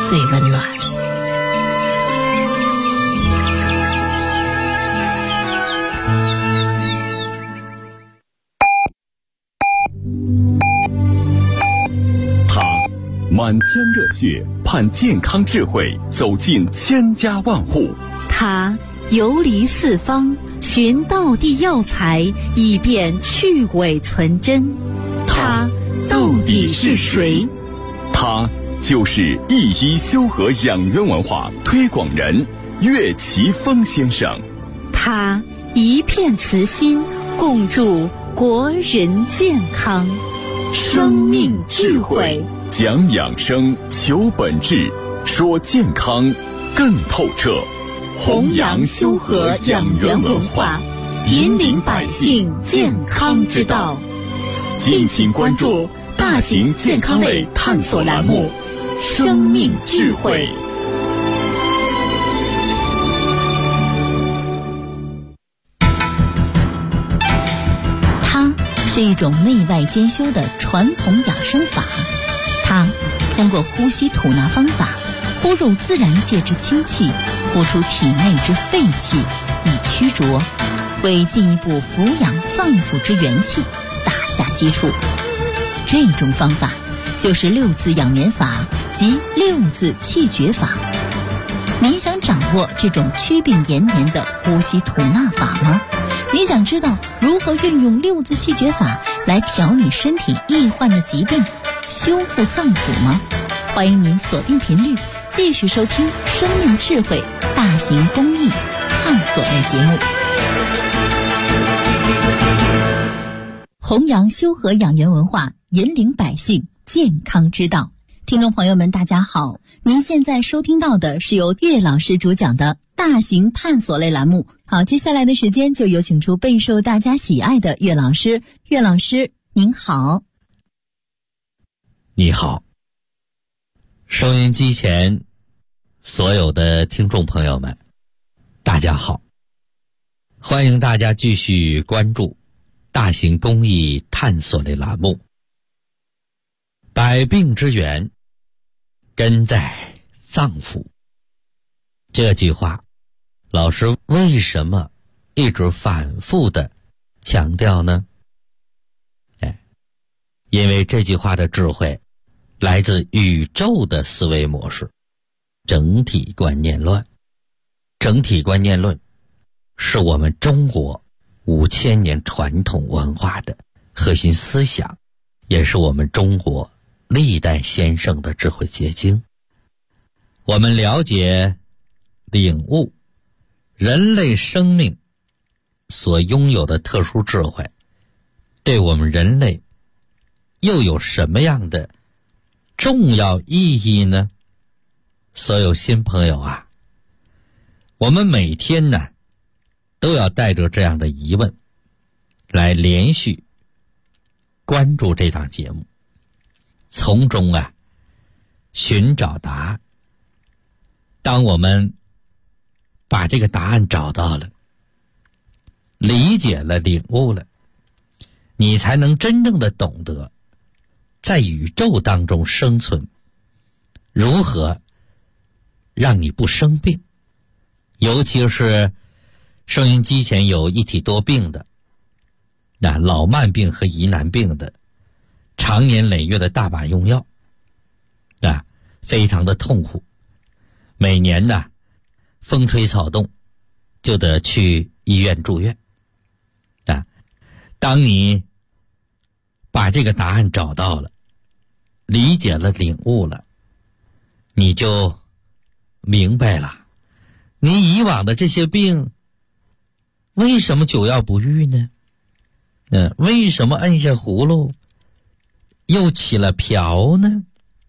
最温暖。 他满腔热血，盼健康智慧走进千家万户。 他游离四方，寻道地药材，以便去伪存真。他到底是谁？ 他就是一一修和养元文化推广人岳奇峰先生。 他一片慈心，共筑国人健康。生命智慧， 讲养生，求本质，说健康更透彻。 弘扬修和养元文化，引领百姓健康之道。敬请关注大型健康类探索栏目《生命智慧》。 它是一种内外兼修的传统养生法，它通过呼吸吐纳方法，呼入自然界之清气，呼出体内之废气，以驱浊，为进一步抚养脏腑之元气打下基础。这种方法就是六字养元法及六字气绝法。你想掌握这种祛病延年的呼吸吐纳法吗？你想知道如何运用六字气绝法来调理身体易患的疾病，修复脏腑吗？欢迎您锁定频率，继续收听生命智慧大型公益探索类节目，弘扬修和养元文化，引领百姓健康之道。听众朋友们大家好，您现在收听到的是由岳老师主讲的大型探索类栏目。好，接下来的时间就有请出备受大家喜爱的岳老师。岳老师您好。 你好，收音机前所有的听众朋友们大家好，欢迎大家继续关注大型公益探索类栏目。百病之源根在脏腑，这句话老师为什么一直反复的强调呢？因为这句话的智慧来自宇宙的思维模式，整体观念论。整体观念论是我们中国5000年传统文化的核心思想，也是我们中国历代先生的智慧结晶。我们了解、领悟人类生命所拥有的特殊智慧，对我们人类又有什么样的重要意义呢？所有新朋友啊，我们每天呢都要带着这样的疑问来连续关注这档节目，从中寻找答案。当我们把这个答案找到了，理解了，领悟了，你才能真正的懂得在宇宙当中生存，如何让你不生病。尤其是收音机前有一体多病的，老慢病和疑难病的，常年累月的大把用药，非常的痛苦。每年风吹草动就得去医院住院。当你把这个答案找到了，理解了，领悟了，你就明白了，你以往的这些病为什么久药不愈呢？为什么按下葫芦又起了瓢呢？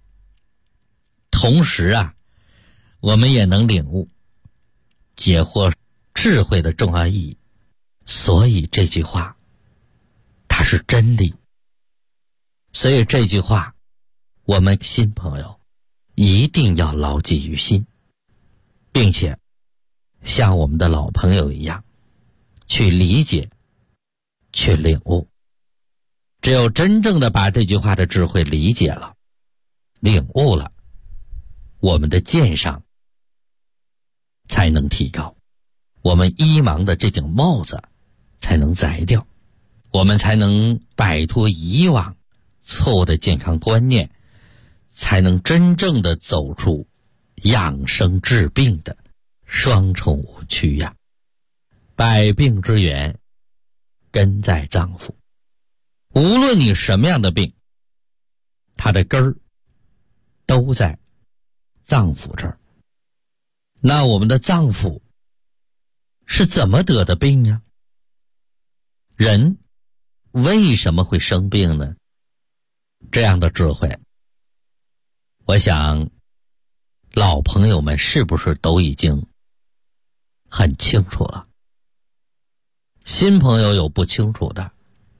同时我们也能领悟解惑智慧的重要意义。所以这句话它是真理，所以这句话我们新朋友一定要牢记于心，并且像我们的老朋友一样去理解，去领悟。只有真正的把这句话的智慧理解了，领悟了， 我们的鉴赏才能提高，我们医盲的这顶帽子才能摘掉，我们才能摆脱以往错误的健康观念，才能真正的走出养生治病的双重误区呀。百病之源根在脏腑，无论你什么样的病，它的根儿都在脏腑这儿。那我们的脏腑是怎么得的病呀？人为什么会生病呢？这样的智慧，我想老朋友们是不是都已经很清楚了？新朋友有不清楚的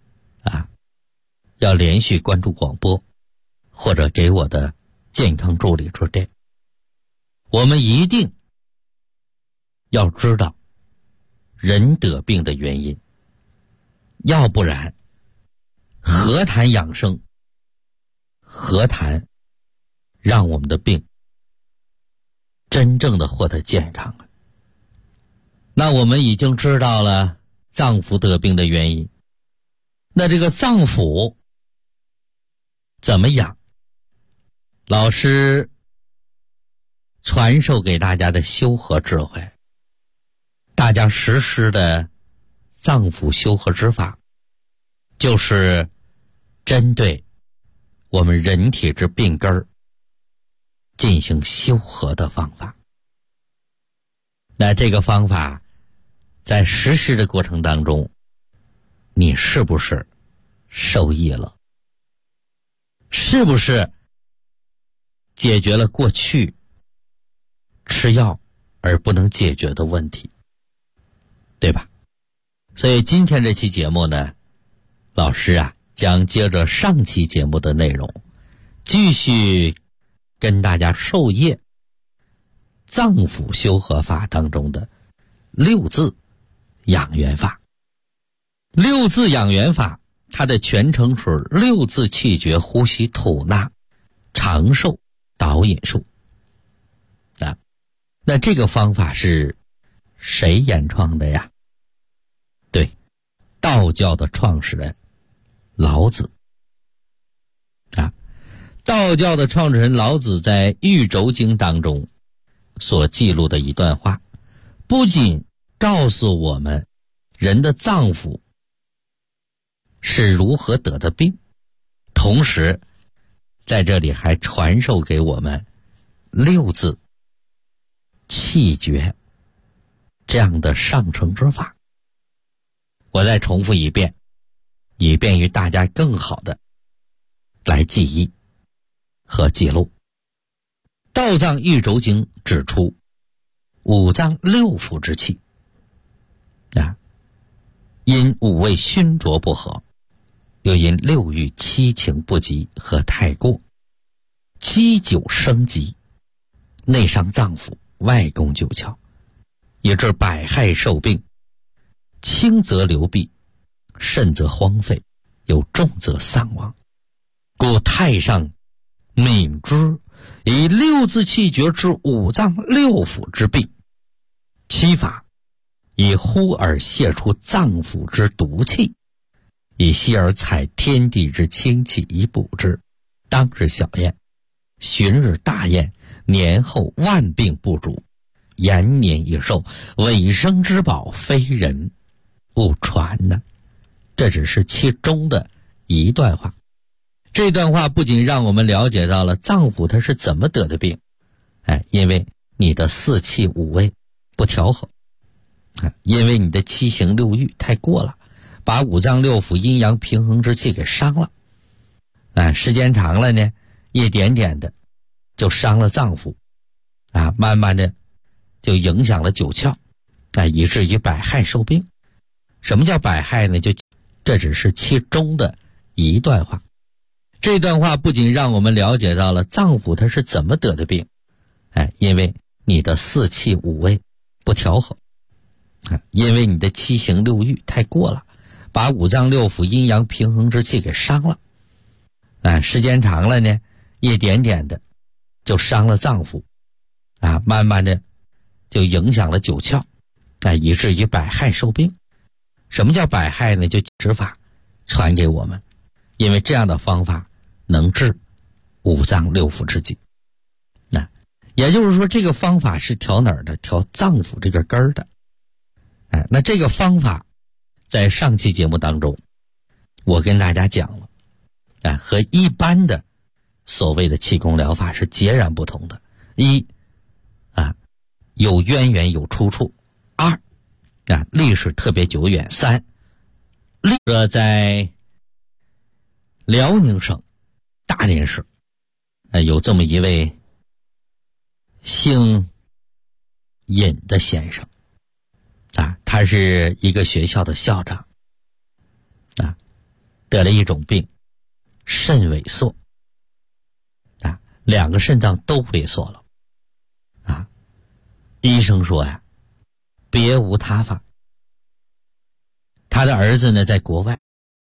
要连续关注广播，或者给我的健康助理致电。我们一定要知道人得病的原因，要不然何谈养生，何谈让我们的病真正的获得健康啊？那我们已经知道了脏腑得病的原因，那这个脏腑怎么养？老师传授给大家的修和智慧，大家实施的脏腑修和之法，就是针对我们人体之病根儿进行修和的方法。那这个方法在实施的过程当中，你是不是受益了？是不是解决了过去吃药而不能解决的问题，对吧？所以今天这期节目呢，老师将接着上期节目的内容，继续跟大家授业脏腑修和法当中的六字养元法。六字养元法，它的全称是六字气绝呼吸吐纳长寿导引术。那这个方法是谁研创的呀？对，道教的创始人老子。道教的创始人老子在《玉轴经》当中所记录的一段话，不仅告诉我们人的脏腑是如何得的病，同时在这里还传授给我们六字气绝这样的上乘之法。我再重复一遍，以便于大家更好的来记忆和记录。道藏玉轴经指出，五脏六腑之气因五味熏浊不和，又因六欲七情不及和太过，积久生疾，内伤脏腑，外攻九窍，以致百害受病，轻则流弊，甚则荒废，有重则丧亡。故太上敏之，以六字气绝之五脏六腑之病，七法以呼而泄出脏腑之毒气，以息而采天地之清气以补之。当日小宴，旬日大宴，年后万病不主，延年益寿，尾生之宝，非人勿传呢。这只是其中的一段话。这段话不仅让我们了解到了脏腑它是怎么得的病，因为你的四气五味不调和，因为你的七情六欲太过了，把五脏六腑阴阳平衡之气给伤了。时间长了呢，一点点的就伤了脏腑，慢慢的就影响了九窍，以至于百害受病。什么叫百害呢？这只是其中的一段话。这段话不仅让我们了解到了脏腑它是怎么得的病，因为你的四气五味不调和，因为你的七情六欲太过了，把五脏六腑阴阳平衡之气给伤了。时间长了呢，一点点的就伤了脏腑，慢慢的就影响了九窍，以至于百害受病。什么叫百害呢？就指法传给我们，因为这样的方法能治五脏六腑之疾。也就是说，这个方法是调哪儿的？调脏腑这个根儿的。那这个方法在上期节目当中我跟大家讲了，和一般的所谓的气功疗法是截然不同的。一，有渊源有出处；二，历史特别久远；三，这在辽宁省大连市有这么一位姓尹的先生，他是一个学校的校长，得了一种病，肾萎缩，两个肾脏都萎缩了，医生说别无他法。他的儿子呢在国外，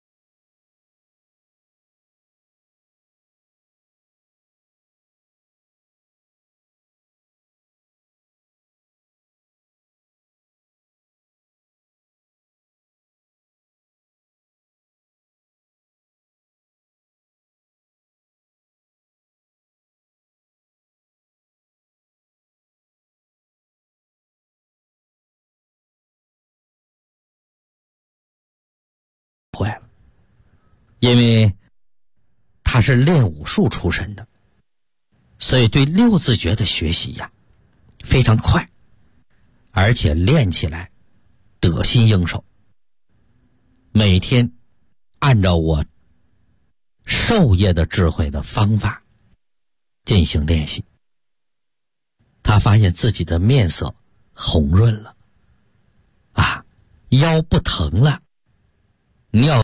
坏了，因为他是练武术出身的，所以对六字诀的学习非常快，而且练起来得心应手。每天按照我授业的智慧的方法进行练习，他发现自己的面色红润了，腰不疼了，尿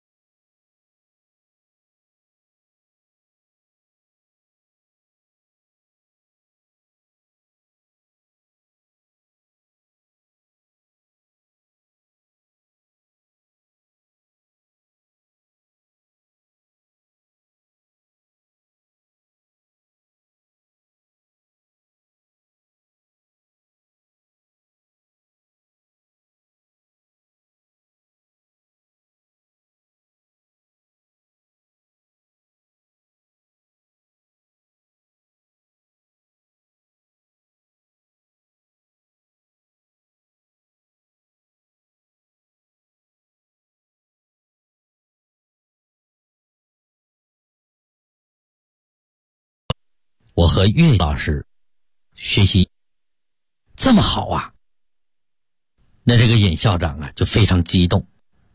我和岳老师学习这么好那这个尹校长就非常激动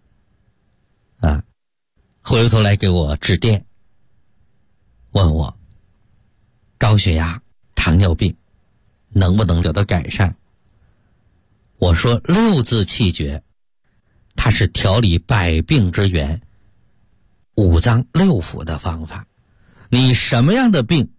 回过头来给我致电，问我高血压、糖尿病能不能得到改善。我说六字气诀它是调理百病之源，五脏六腑的方法，你什么样的病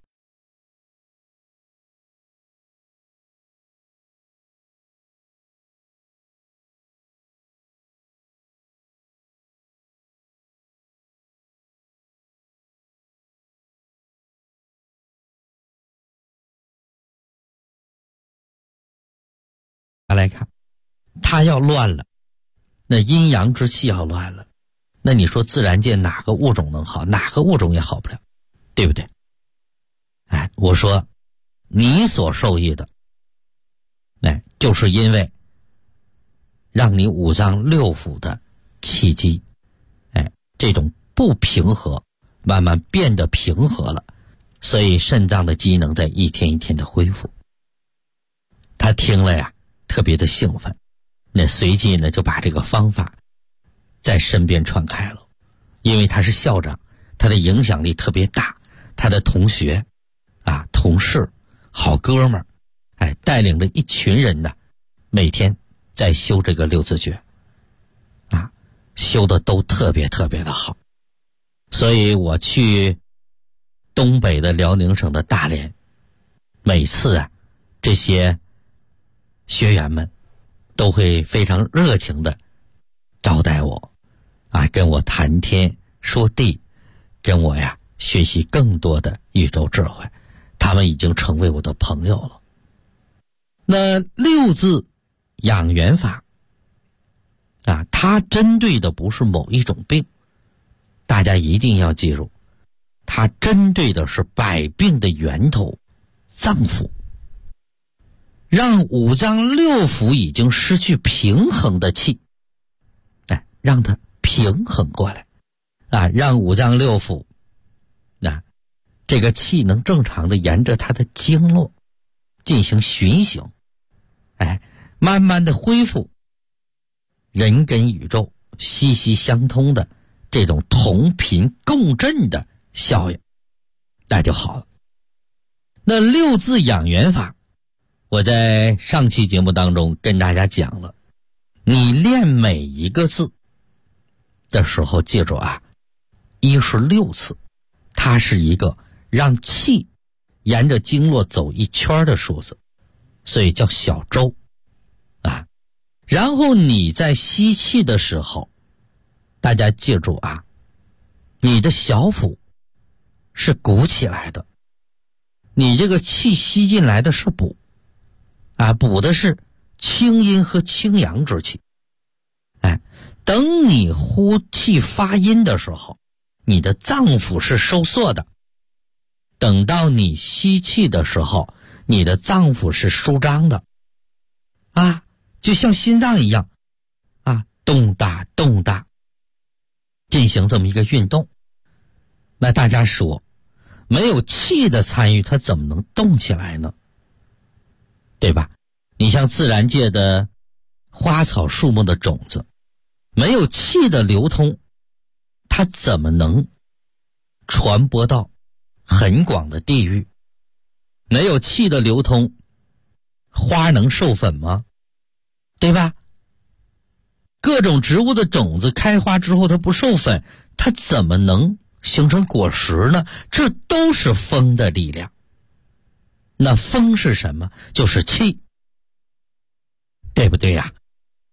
来看，它要乱了，那阴阳之气要乱了，那你说自然界哪个物种能好？哪个物种也好不了，对不对？我说你所受益的就是因为让你五脏六腑的气机这种不平和慢慢变得平和了，所以肾脏的机能在一天一天的恢复。他听了特别的兴奋，那随即呢就把这个方法在身边传开了。因为他是校长，他的影响力特别大，他的同学同事好哥们儿带领着一群人每天在修这个六字诀修的都特别特别的好。所以我去东北的辽宁省的大连，每次这些学员们都会非常热情的招待我跟我谈天说地，跟我学习更多的宇宙智慧。 他们已经成为我的朋友了。那六字养元法啊，它针对的不是某一种病，大家一定要记住，它针对的是百病的源头脏腑，让五脏六腑已经失去平衡的气，让它平衡过来啊，让五脏六腑这个气能正常的沿着它的经络进行循行，慢慢的恢复人跟宇宙息息相通的这种同频共振的效应，那就好了。那六字养元法，我在上期节目当中跟大家讲了，你练每一个字的时候记住啊，一是6次，它是一个让气沿着经络走一圈的数字，所以叫小周啊。然后你在吸气的时候，大家记住啊，你的小腹是鼓起来的，你这个气吸进来的是补啊，补的是清阴和清阳之气。等你呼气发音的时候，你的脏腑是收缩的，等到你吸气的时候，你的脏腑是舒张的啊，就像心脏一样啊，动大动大，进行这么一个运动。那大家说，没有气的参与，它怎么能动起来呢？对吧？你像自然界的花草树木的种子，没有气的流通，它怎么能传播到很广的地域？没有气的流通，花能授粉吗？对吧？各种植物的种子开花之后它不授粉，它怎么能形成果实呢？这都是风的力量。那风是什么？就是气，对不对呀？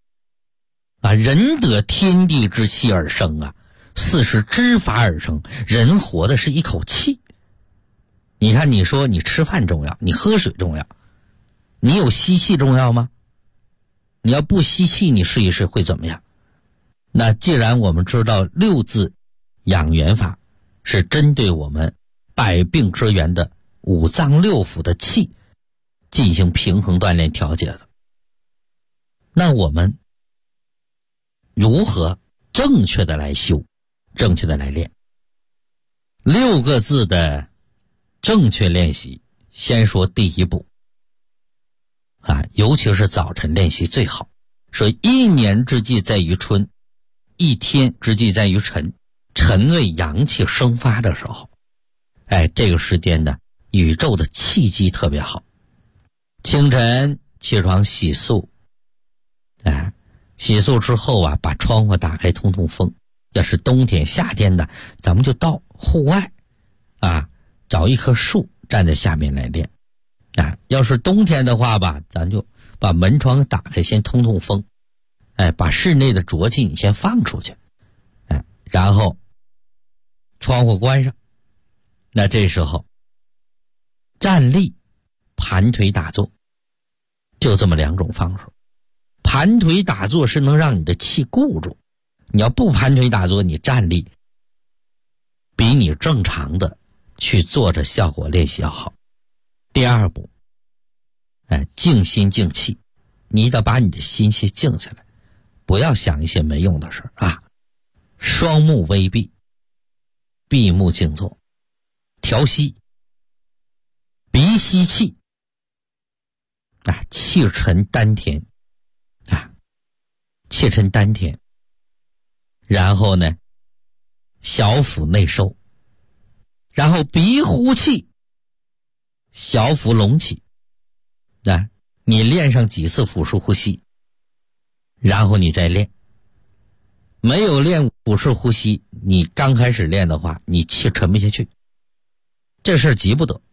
人得天地之气而生啊，四是之法而生，人活的是一口气。你看，你说你吃饭重要，你喝水重要，你有吸气重要吗？你要不吸气，你试一试会怎么样？那既然我们知道六字养元法是针对我们百病之源的五脏六腑的气进行平衡锻炼调节的，那我们如何正确的来修，正确的来练？6个字的正确练习，先说第一步尤其是早晨练习最好。说一年之计在于春，一天之计在于晨，晨为阳气生发的时候，这个时间呢，宇宙的气机特别好。清晨起床洗漱，洗漱之后把窗户打开通通风。要是冬天夏天的，咱们就到户外找一棵树站在下面来练。要是冬天的话咱就把门窗打开，先通通风，把室内的浊气你先放出去，然后窗户关上。那这时候站立、盘腿打坐，就这么2种方式。盘腿打坐是能让你的气固住，你要不盘腿打坐，你站立比你正常的去坐着效果练习要好。第二步，静心静气，你一定要把你的心先静下来，不要想一些没用的事双目微闭，闭目静坐，调息，鼻吸气，气沉丹田，气沉丹田，然后呢，小腹内收，然后鼻呼气，小腹隆起。你练上几次腹式呼吸，然后你再练。没有练腹式呼吸，你刚开始练的话，你气沉不下去，这事急不得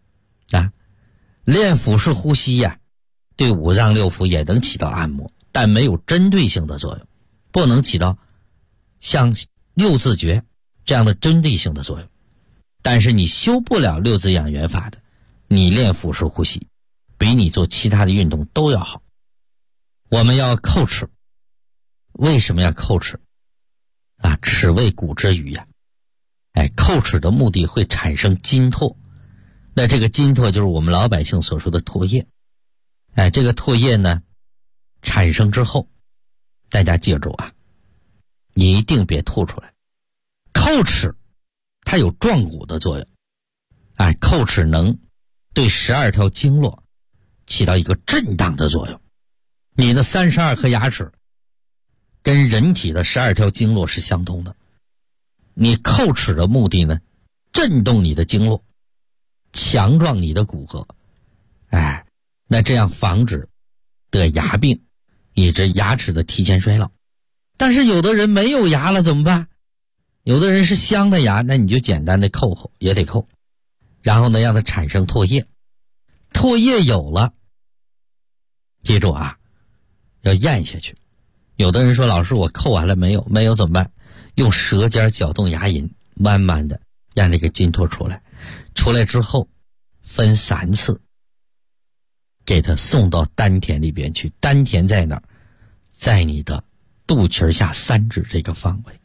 练腹式呼吸对五脏六腑也能起到按摩，但没有针对性的作用，不能起到像六字诀这样的针对性的作用。但是你修不了六字养元法的， 你练腹式呼吸比你做其他的运动都要好。我们要叩齿，为什么要叩齿啊？齿为骨之余呀。叩齿的目的会产生津唾，那这个津唾就是我们老百姓所说的唾液。这个唾液呢产生之后，大家记住啊，你一定别吐出来。叩齿它有壮骨的作用，叩齿能对12条经络起到一个震荡的作用。你的32颗牙齿跟人体的12条经络是相通的，你叩齿的目的呢，震动你的经络，强壮你的骨骼，那这样防止得牙病，以致牙齿的提前衰老。但是有的人没有牙了怎么办？有的人是镶的牙，那你就简单的叩也得叩，然后呢让它产生唾液，唾液有了，记住啊，要咽下去。有的人说老师我叩完了没有？没有怎么办？用舌尖搅动牙龈，慢慢的让这个津唾出来，出来之后分3次给它送到丹田里边去。丹田在哪儿？在你的肚脐下3指这个方位，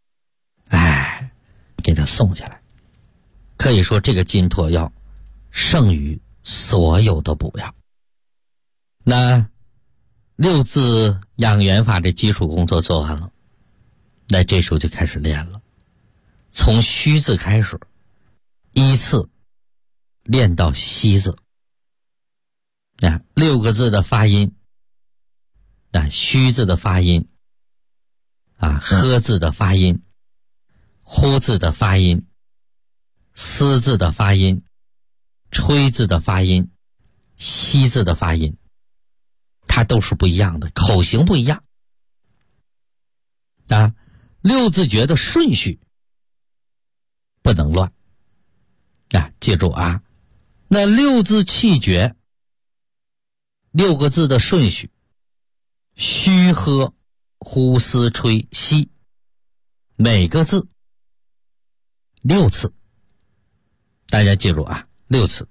给它送下来。可以说这个津唾要胜于所有的补药。那6字养元法的基础工作做完了，那这时候就开始练了，从虚字开始，依次练到西字。6个字的发音，虚字的发音，呵字的发音，呼字的发音，思字的发音，吹字的发音，西字的发音，它都是不一样的，口型不一样。6字诀的顺序不能乱。记住啊，那6字气诀6个字的顺序，虚喝呼思吹吸，每个字6次，大家记住啊，6次。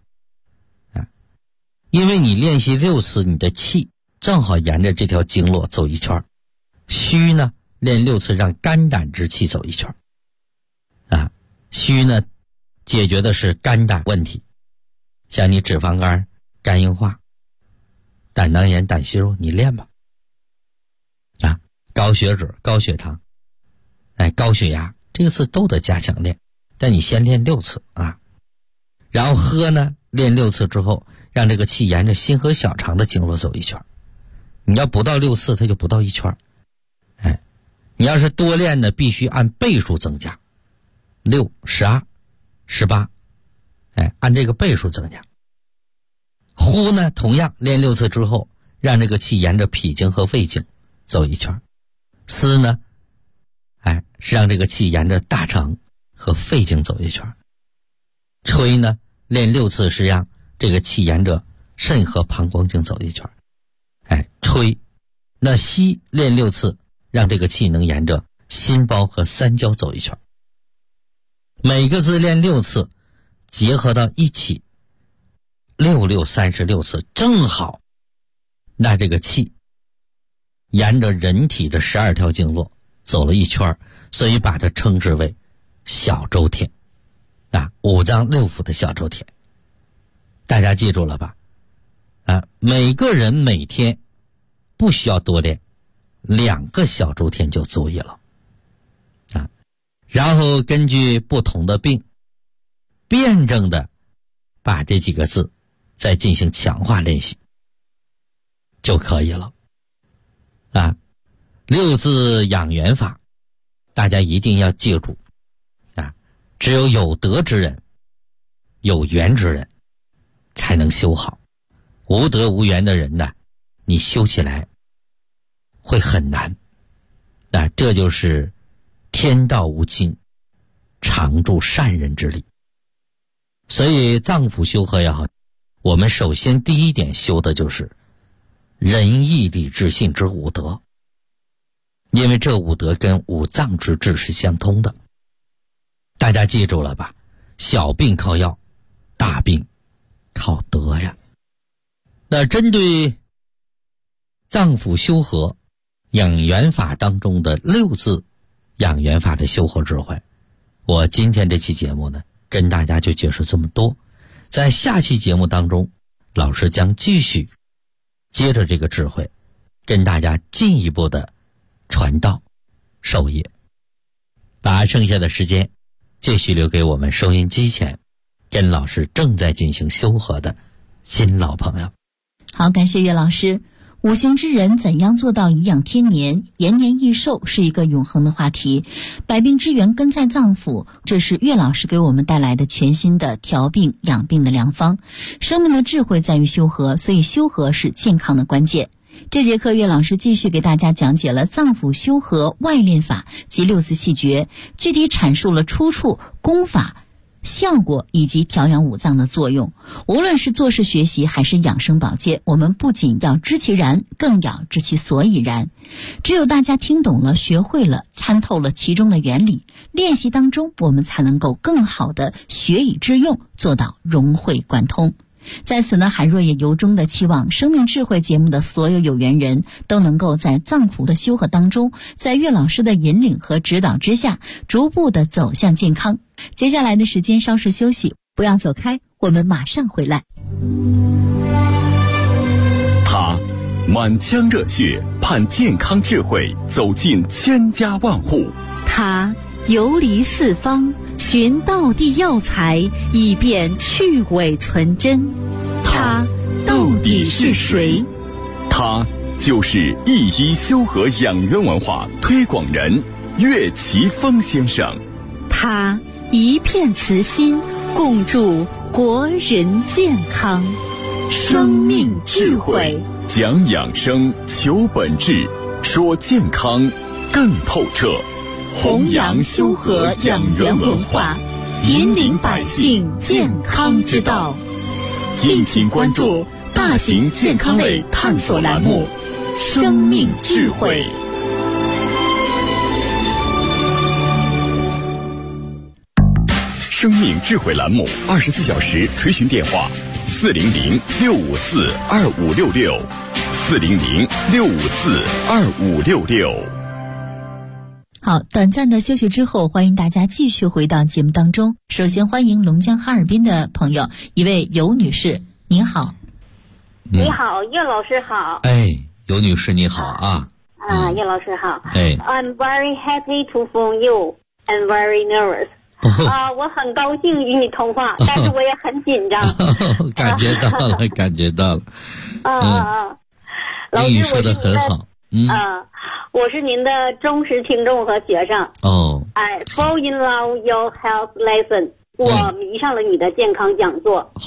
因为你练习6次，你的气正好沿着这条经络走一圈。虚呢练6次，让肝胆之气走一圈。虚呢解决的是肝胆问题，像你脂肪肝、肝硬化、胆囊炎、胆息肉，你练吧。高血脂、高血糖、高血压，这个次都得加强练，但你先练6次啊。然后喝呢，练6次之后，让这个气沿着心和小肠的经络走一圈。你要不到6次，它就不到1圈。你要是多练呢，必须按倍数增加，6、12、18，按这个倍数增加。呼呢，同样练6次之后，让这个气沿着脾经和肺经走一圈。思呢，是让这个气沿着大肠和肺经走一圈。吹呢，练6次是让这个气沿着肾和膀胱经走一圈。吹。那吸练6次，让这个气能沿着心包和三焦走一圈。每个字练6次，结合到一起，6、6、36次，正好那这个气沿着人体的12条经络走了一圈，所以把它称之为小周天。5脏6腑的小周天，大家记住了吧？每个人每天不需要多练2个小周天就足以了。然后根据不同的病，辩证的把这几个字再进行强化练习就可以了。6字养元法，大家一定要记住。只有有德之人、有缘之人才能修好，无德无缘的人呢，你修起来会很难。这就是天道无亲，常助善人之力。所以脏腑修和也好，我们首先第一点修的就是仁义礼智信之5德，因为这5德跟5脏之治是相通的。大家记住了吧？小病靠药，大病靠德呀。那针对脏腑修和养元法当中的6字养元法的修和智慧，我今天这期节目呢，跟大家就解释这么多。在下期节目当中，老师将继续接着这个智慧，跟大家进一步的传道授业，把剩下的时间继续留给我们收音机前跟老师正在进行修和的新老朋友。 好，感谢岳老师。五行之人怎样做到颐养天年、延年益寿，是一个永恒的话题。百病之源根在脏腑，这是岳老师给我们带来的全新的调病养病的良方。生命的智慧在于修和，所以修和是健康的关键。这节课岳老师继续给大家讲解了脏腑修和外练法及6字气诀，具体阐述了出处、功法、效果以及调养五脏的作用。无论是做事学习还是养生保健，我们不仅要知其然，更要知其所以然。只有大家听懂了、学会了、参透了其中的原理，练习当中我们才能够更好的学以致用，做到融会贯通。在此呢，海若也由衷的期望生命智慧节目的所有有缘人都能够在脏腑的修和当中，在岳老师的引领和指导之下，逐步的走向健康。接下来的时间稍事休息，不要走开，我们马上回来。 他满腔热血盼健康智慧走进千家万户， 他游离四方寻道地药材，以便去伪存真。他到底是谁？ 他就是一医修和养元文化推广人岳奇峰先生。 他一片慈心，共筑国人健康。生命智慧， 讲养生，求本质，说健康更透彻。 弘扬修和养元文化，引领百姓健康之道。 敬请关注大型健康类探索栏目《生命智慧》。生命智慧栏目24小时垂询电话：400-654-2566，400-654-2566。 好，短暂的休息之后，欢迎大家继续回到节目当中。首先欢迎龙江哈尔滨的朋友，一位尤女士，您好。 你好，岳老师好。 哎，尤女士你好啊。 岳老师好。 哎 I'm very happy to phone you and very nervous。我很高兴与你通话，但是我也很紧张。 感觉到了，感觉到了。 老师， 英语说得很好。 我是您的忠实听众和学生。fall in love your health lesson， 我迷上了你的健康讲座。